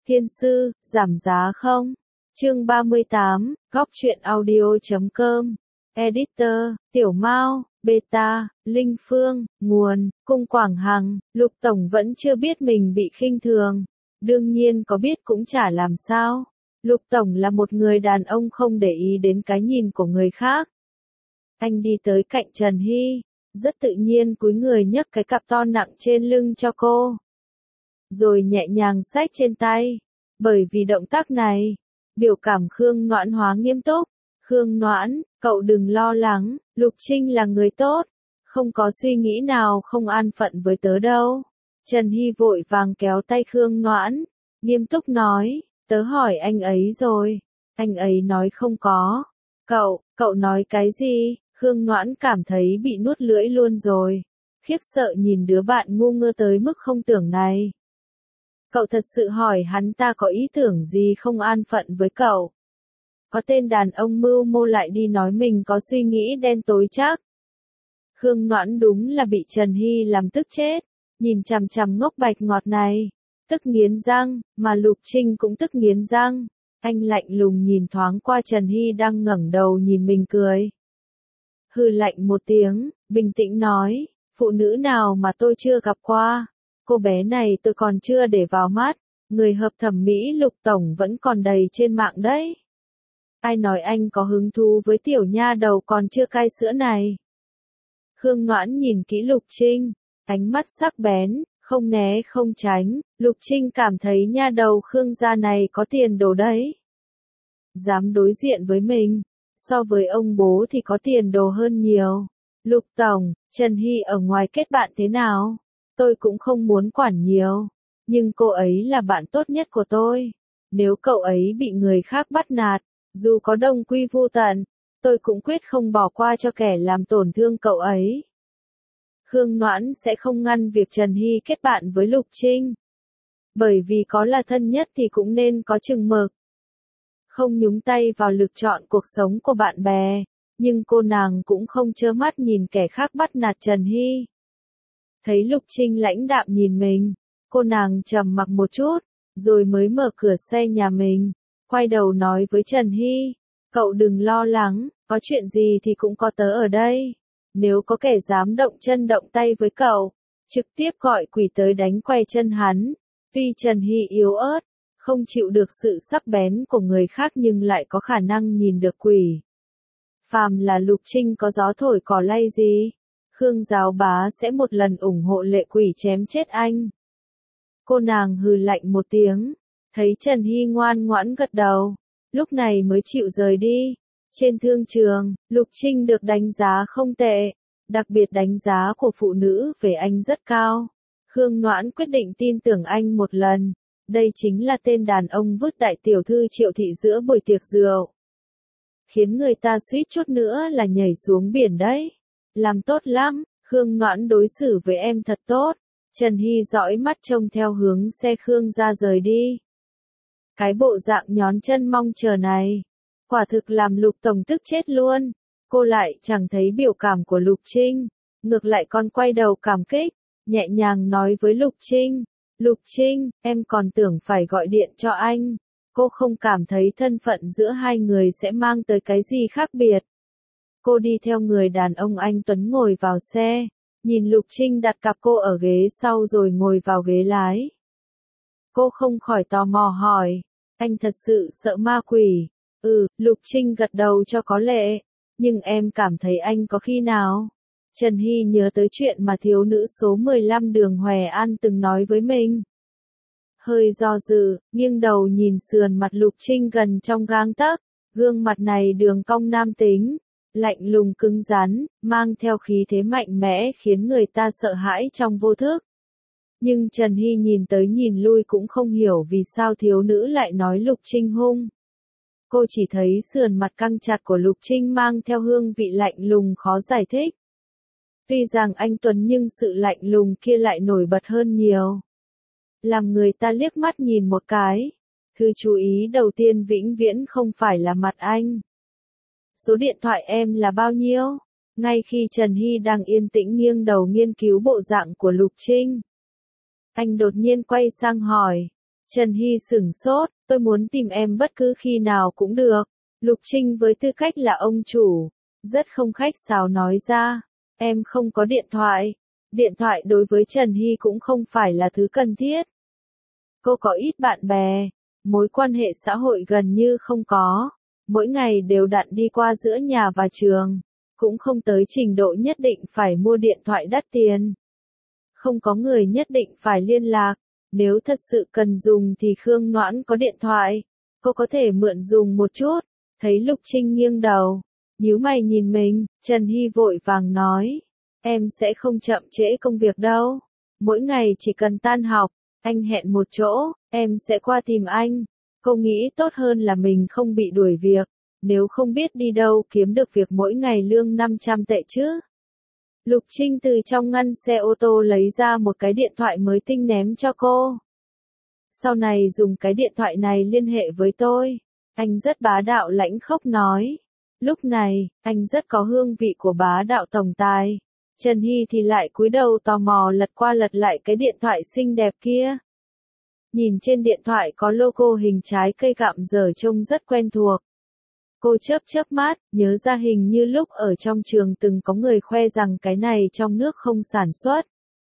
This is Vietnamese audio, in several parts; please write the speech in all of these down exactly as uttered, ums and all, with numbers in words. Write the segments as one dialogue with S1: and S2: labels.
S1: Thiên sư, giảm giá không? Chương ba mươi tám, góc truyện audio chấm com. Editor, Tiểu Mao, Beta, Linh Phương, nguồn, Cung Quảng Hằng. Lục Tổng vẫn chưa biết mình bị khinh thường. Đương nhiên có biết cũng chả làm sao. Lục Tổng là một người đàn ông không để ý đến cái nhìn của người khác. Anh đi tới cạnh Trần Hy, rất tự nhiên cúi người nhấc cái cặp to nặng trên lưng cho cô. Rồi nhẹ nhàng xách trên tay. Bởi vì động tác này, biểu cảm Khương Noãn hóa nghiêm túc. Khương Noãn, cậu đừng lo lắng, Lục Trinh là người tốt, không có suy nghĩ nào không an phận với tớ đâu. Trần Hy vội vàng kéo tay Khương Noãn, nghiêm túc nói, tớ hỏi anh ấy rồi, anh ấy nói không có. Cậu, cậu nói cái gì? Khương Noãn cảm thấy bị nuốt lưỡi luôn rồi, khiếp sợ nhìn đứa bạn ngu ngơ tới mức không tưởng này. Cậu thật sự hỏi hắn ta có ý tưởng gì không an phận với cậu? Có tên đàn ông mưu mô lại đi nói mình có suy nghĩ đen tối chắc. Khương Noãn đúng là bị Trần Hy làm tức chết, nhìn chằm chằm ngốc bạch ngọt này, tức nghiến răng, mà Lục Trinh cũng tức nghiến răng. Anh lạnh lùng nhìn thoáng qua Trần Hy đang ngẩng đầu nhìn mình cười. Hừ lạnh một tiếng, bình tĩnh nói, phụ nữ nào mà tôi chưa gặp qua, cô bé này tôi còn chưa để vào mắt, người hợp thẩm mỹ Lục Tổng vẫn còn đầy trên mạng đấy. Ai nói anh có hứng thú với tiểu nha đầu còn chưa cai sữa này? Khương Noãn nhìn kỹ Lục Trinh, ánh mắt sắc bén, không né không tránh, Lục Trinh cảm thấy nha đầu Khương gia này có tiền đồ đấy. Dám đối diện với mình, so với ông bố thì có tiền đồ hơn nhiều. Lục Tổng, Trần Hy ở ngoài kết bạn thế nào? Tôi cũng không muốn quản nhiều, nhưng cô ấy là bạn tốt nhất của tôi. Nếu cậu ấy bị người khác bắt nạt, dù có đồng quy vu tận, tôi cũng quyết không bỏ qua cho kẻ làm tổn thương cậu ấy. Khương Noãn sẽ không ngăn việc Trần Hy kết bạn với Lục Trinh. Bởi vì có là thân nhất thì cũng nên có chừng mực. Không nhúng tay vào lựa chọn cuộc sống của bạn bè, nhưng cô nàng cũng không trơ mắt nhìn kẻ khác bắt nạt Trần Hy. Thấy Lục Trinh lãnh đạm nhìn mình, cô nàng trầm mặc một chút, rồi mới mở cửa xe nhà mình, quay đầu nói với Trần Hy, cậu đừng lo lắng, có chuyện gì thì cũng có tớ ở đây. Nếu có kẻ dám động chân động tay với cậu, trực tiếp gọi quỷ tới đánh quay chân hắn. Tuy Trần Hy yếu ớt, không chịu được sự sắc bén của người khác nhưng lại có khả năng nhìn được quỷ. Phàm là Lục Trinh có gió thổi cỏ lay gì, Khương giáo bá sẽ một lần ủng hộ lệ quỷ chém chết anh. Cô nàng hừ lạnh một tiếng, thấy Trần Hy ngoan ngoãn gật đầu, lúc này mới chịu rời đi. Trên thương trường, Lục Trinh được đánh giá không tệ, đặc biệt đánh giá của phụ nữ về anh rất cao. Khương Noãn quyết định tin tưởng anh một lần, đây chính là tên đàn ông vứt đại tiểu thư Triệu Thị giữa buổi tiệc rượu. Khiến người ta suýt chút nữa là nhảy xuống biển đấy. Làm tốt lắm, Khương Noãn đối xử với em thật tốt. Trần Hy dõi mắt trông theo hướng xe Khương ra rời đi. Cái bộ dạng nhón chân mong chờ này, quả thực làm Lục Tổng tức chết luôn. Cô lại chẳng thấy biểu cảm của Lục Trinh, ngược lại còn quay đầu cảm kích, nhẹ nhàng nói với Lục Trinh, Lục Trinh, em còn tưởng phải gọi điện cho anh. Cô không cảm thấy thân phận giữa hai người sẽ mang tới cái gì khác biệt. Cô đi theo người đàn ông anh Tuấn ngồi vào xe, nhìn Lục Trinh đặt cặp cô ở ghế sau rồi ngồi vào ghế lái. Cô không khỏi tò mò hỏi, anh thật sự sợ ma quỷ? Ừ, Lục Trinh gật đầu cho có lệ, nhưng em cảm thấy anh có khi nào? Trần Hy nhớ tới chuyện mà thiếu nữ số mười lăm đường Hòe An từng nói với mình. Hơi do dự, nghiêng đầu nhìn sườn mặt Lục Trinh gần trong gang tấc, gương mặt này đường cong nam tính, lạnh lùng cứng rắn, mang theo khí thế mạnh mẽ khiến người ta sợ hãi trong vô thức. Nhưng Trần Hy nhìn tới nhìn lui cũng không hiểu vì sao thiếu nữ lại nói Lục Trinh hung. Cô chỉ thấy sườn mặt căng chặt của Lục Trinh mang theo hương vị lạnh lùng khó giải thích. Tuy rằng anh Tuấn nhưng sự lạnh lùng kia lại nổi bật hơn nhiều. Làm người ta liếc mắt nhìn một cái. Thứ chú ý đầu tiên vĩnh viễn không phải là mặt anh. Số điện thoại em là bao nhiêu? Ngay khi Trần Hy đang yên tĩnh nghiêng đầu nghiên cứu bộ dạng của Lục Trinh, anh đột nhiên quay sang hỏi. Trần Hy sửng sốt, tôi muốn tìm em bất cứ khi nào cũng được. Lục Trinh với tư cách là ông chủ, rất không khách sáo nói ra, em không có điện thoại. Điện thoại đối với Trần Hy cũng không phải là thứ cần thiết. Cô có ít bạn bè, mối quan hệ xã hội gần như không có, mỗi ngày đều đặn đi qua giữa nhà và trường, cũng không tới trình độ nhất định phải mua điện thoại đắt tiền. Không có người nhất định phải liên lạc, nếu thật sự cần dùng thì Khương Noãn có điện thoại, cô có thể mượn dùng một chút. Thấy Lục Trinh nghiêng đầu, nhíu mày nhìn mình, Trần Hy vội vàng nói, em sẽ không chậm trễ công việc đâu, mỗi ngày chỉ cần tan học, anh hẹn một chỗ, em sẽ qua tìm anh. Cô nghĩ tốt hơn là mình không bị đuổi việc, nếu không biết đi đâu kiếm được việc mỗi ngày lương năm trăm tệ chứ. Lục Trinh từ trong ngăn xe ô tô lấy ra một cái điện thoại mới tinh ném cho cô. Sau này dùng cái điện thoại này liên hệ với tôi. Anh rất bá đạo lãnh khốc nói. Lúc này, anh rất có hương vị của bá đạo tổng tài. Trần Hy thì lại cúi đầu tò mò lật qua lật lại cái điện thoại xinh đẹp kia. Nhìn trên điện thoại có logo hình trái cây gặm dở trông rất quen thuộc. Cô chớp chớp mắt, nhớ ra hình như lúc ở trong trường từng có người khoe rằng cái này trong nước không sản xuất.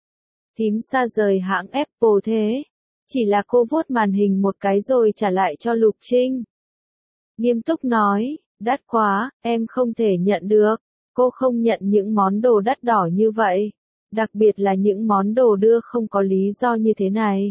S1: Thím xa rời hãng Apple thế. Chỉ là cô vuốt màn hình một cái rồi trả lại cho Lục Trinh. Nghiêm túc nói, đắt quá, em không thể nhận được. Cô không nhận những món đồ đắt đỏ như vậy. Đặc biệt là những món đồ đưa không có lý do như thế này.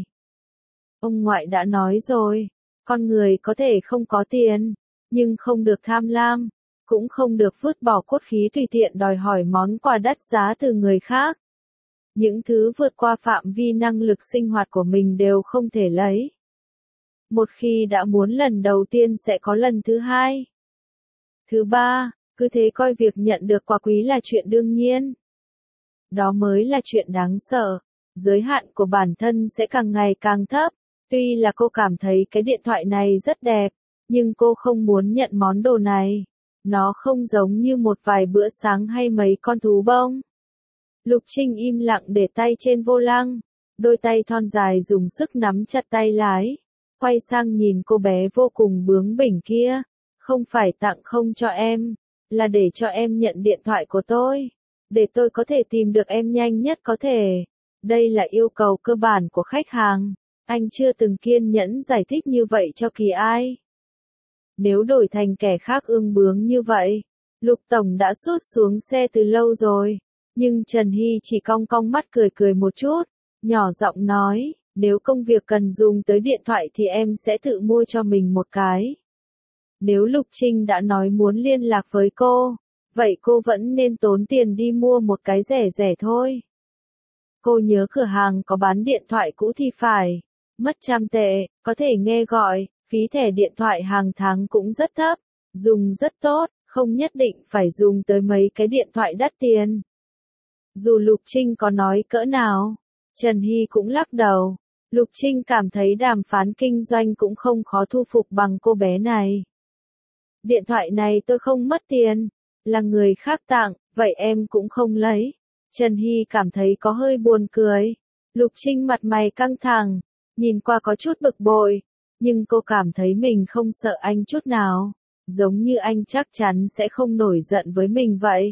S1: Ông ngoại đã nói rồi, con người có thể không có tiền, nhưng không được tham lam, cũng không được vứt bỏ cốt khí tùy tiện đòi hỏi món quà đắt giá từ người khác. Những thứ vượt qua phạm vi năng lực sinh hoạt của mình đều không thể lấy. Một khi đã muốn lần đầu tiên sẽ có lần thứ hai. Thứ ba, cứ thế coi việc nhận được quà quý là chuyện đương nhiên. Đó mới là chuyện đáng sợ. Giới hạn của bản thân sẽ càng ngày càng thấp. Tuy là cô cảm thấy cái điện thoại này rất đẹp, nhưng cô không muốn nhận món đồ này. Nó không giống như một vài bữa sáng hay mấy con thú bông. Lục Trinh im lặng để tay trên vô lăng, đôi tay thon dài dùng sức nắm chặt tay lái, quay sang nhìn cô bé vô cùng bướng bỉnh kia, không phải tặng không cho em, là để cho em nhận điện thoại của tôi, để tôi có thể tìm được em nhanh nhất có thể. Đây là yêu cầu cơ bản của khách hàng, anh chưa từng kiên nhẫn giải thích như vậy cho kỳ ai. Nếu đổi thành kẻ khác ương bướng như vậy, Lục Tổng đã sút xuống xe từ lâu rồi. Nhưng Trần Hy chỉ cong cong mắt cười cười một chút, nhỏ giọng nói, nếu công việc cần dùng tới điện thoại thì em sẽ tự mua cho mình một cái. Nếu Lục Trinh đã nói muốn liên lạc với cô, vậy cô vẫn nên tốn tiền đi mua một cái rẻ rẻ thôi. Cô nhớ cửa hàng có bán điện thoại cũ thì phải, mất trăm tệ, có thể nghe gọi, phí thẻ điện thoại hàng tháng cũng rất thấp, dùng rất tốt, không nhất định phải dùng tới mấy cái điện thoại đắt tiền. Dù Lục Trinh có nói cỡ nào, Trần Hy cũng lắc đầu. Lục Trinh cảm thấy đàm phán kinh doanh cũng không khó thu phục bằng cô bé này. Điện thoại này tôi không mất tiền, là người khác tặng, vậy em cũng không lấy. Trần Hy cảm thấy có hơi buồn cười. Lục Trinh mặt mày căng thẳng, nhìn qua có chút bực bội, nhưng cô cảm thấy mình không sợ anh chút nào, giống như anh chắc chắn sẽ không nổi giận với mình vậy.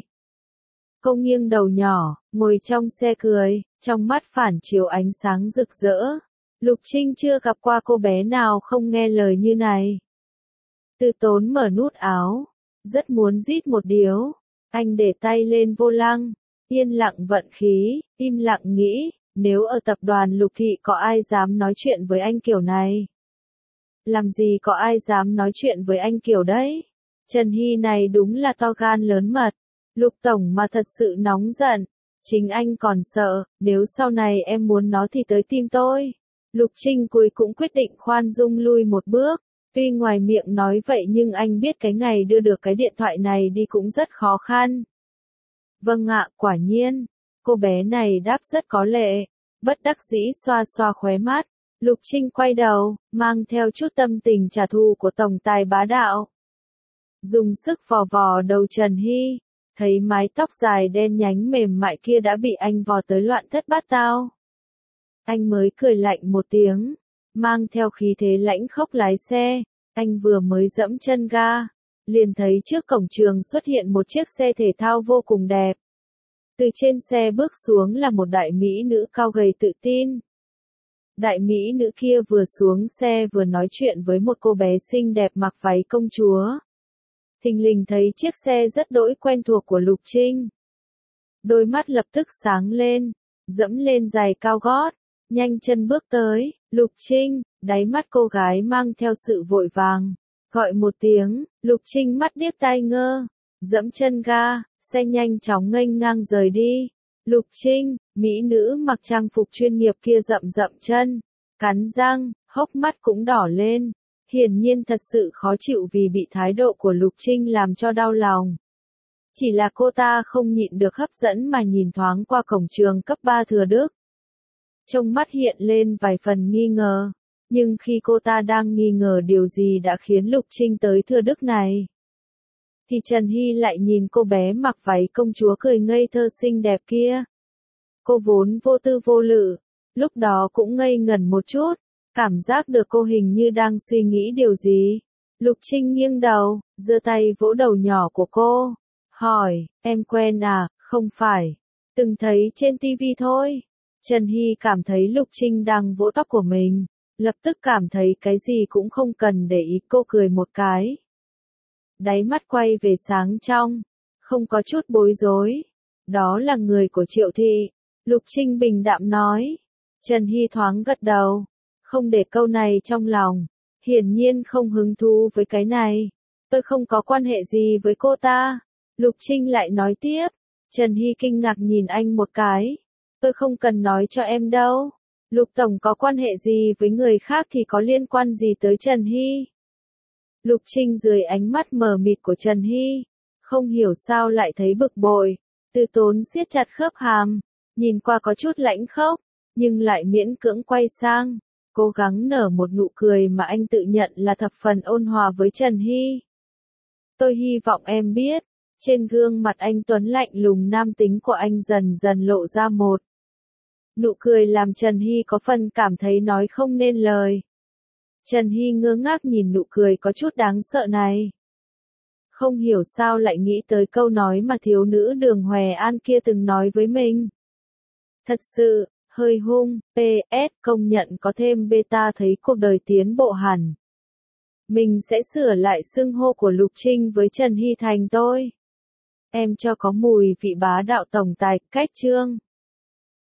S1: Cô nghiêng đầu nhỏ, ngồi trong xe cười, trong mắt phản chiếu ánh sáng rực rỡ. Lục Trinh chưa gặp qua cô bé nào không nghe lời như này. Từ Tốn mở nút áo, rất muốn rít một điếu. Anh để tay lên vô lăng, yên lặng vận khí, im lặng nghĩ, nếu ở tập đoàn Lục Thị có ai dám nói chuyện với anh kiểu này? Làm gì có ai dám nói chuyện với anh kiểu đấy? Trần Hy này đúng là to gan lớn mật. Lục Tổng mà thật sự nóng giận, chính anh còn sợ, nếu sau này em muốn nó thì tới tìm tôi. Lục Trinh cuối cũng quyết định khoan dung lui một bước, tuy ngoài miệng nói vậy nhưng anh biết cái ngày đưa được cái điện thoại này đi cũng rất khó khăn. Vâng ạ, quả nhiên, cô bé này đáp rất có lệ, bất đắc dĩ xoa xoa khóe mắt. Lục Trinh quay đầu, mang theo chút tâm tình trả thù của tổng tài bá đạo. Dùng sức vò vò đầu Trần Hy. Thấy mái tóc dài đen nhánh mềm mại kia đã bị anh vò tới loạn thất bát tao. Anh mới cười lạnh một tiếng, mang theo khí thế lãnh khốc lái xe. Anh vừa mới dẫm chân ga, liền thấy trước cổng trường xuất hiện một chiếc xe thể thao vô cùng đẹp. Từ trên xe bước xuống là một đại mỹ nữ cao gầy tự tin. Đại mỹ nữ kia vừa xuống xe vừa nói chuyện với một cô bé xinh đẹp mặc váy công chúa. Thình lình thấy chiếc xe rất đỗi quen thuộc của Lục Trinh. Đôi mắt lập tức sáng lên, dẫm lên giày cao gót, nhanh chân bước tới. Lục Trinh, đáy mắt cô gái mang theo sự vội vàng. Gọi một tiếng, Lục Trinh mắt điếc tai ngơ, dẫm chân ga, xe nhanh chóng nghênh ngang rời đi. Lục Trinh, mỹ nữ mặc trang phục chuyên nghiệp kia rậm rậm chân, cắn răng, hốc mắt cũng đỏ lên. Hiển nhiên thật sự khó chịu vì bị thái độ của Lục Trinh làm cho đau lòng. Chỉ là cô ta không nhịn được hấp dẫn mà nhìn thoáng qua cổng trường cấp ba Thừa Đức. Trong mắt hiện lên vài phần nghi ngờ, nhưng khi cô ta đang nghi ngờ điều gì đã khiến Lục Trinh tới Thừa Đức này, thì Trần Hy lại nhìn cô bé mặc váy công chúa cười ngây thơ xinh đẹp kia. Cô vốn vô tư vô lự, lúc đó cũng ngây ngẩn một chút, cảm giác được cô hình như đang suy nghĩ điều gì. Lục Trinh nghiêng đầu, giơ tay vỗ đầu nhỏ của cô, hỏi, em quen à, không phải, từng thấy trên tivi thôi. Trần Hy cảm thấy Lục Trinh đang vỗ tóc của mình, lập tức cảm thấy cái gì cũng không cần để ý, cô cười một cái. Đáy mắt quay về sáng trong, không có chút bối rối. Đó là người của Triệu Thị. Lục Trinh bình đạm nói. Trần Hy thoáng gật đầu, không để câu này trong lòng, hiển nhiên không hứng thú với cái này. Tôi không có quan hệ gì với cô ta. Lục Trinh lại nói tiếp. Trần Hy kinh ngạc nhìn anh một cái. Tôi không cần nói cho em đâu. Lục Tổng có quan hệ gì với người khác thì có liên quan gì tới Trần Hy? Lục Trinh dưới ánh mắt mờ mịt của Trần Hy, không hiểu sao lại thấy bực bội. Từ Tốn siết chặt khớp hàm, nhìn qua có chút lãnh khốc, nhưng lại miễn cưỡng quay sang, cố gắng nở một nụ cười mà anh tự nhận là thập phần ôn hòa với Trần Hy. Tôi hy vọng em biết, trên gương mặt anh tuấn lạnh lùng nam tính của anh dần dần lộ ra một nụ cười làm Trần Hy có phần cảm thấy nói không nên lời. Trần Hy ngơ ngác nhìn nụ cười có chút đáng sợ này. Không hiểu sao lại nghĩ tới câu nói mà thiếu nữ Đường Hòe An kia từng nói với mình. Thật sự, hơi hung, pê ét công nhận có thêm beta thấy cuộc đời tiến bộ hẳn. Mình sẽ sửa lại xưng hô của Lục Trinh với Trần Hy thành tôi. Em cho có mùi vị bá đạo tổng tài, cách trương.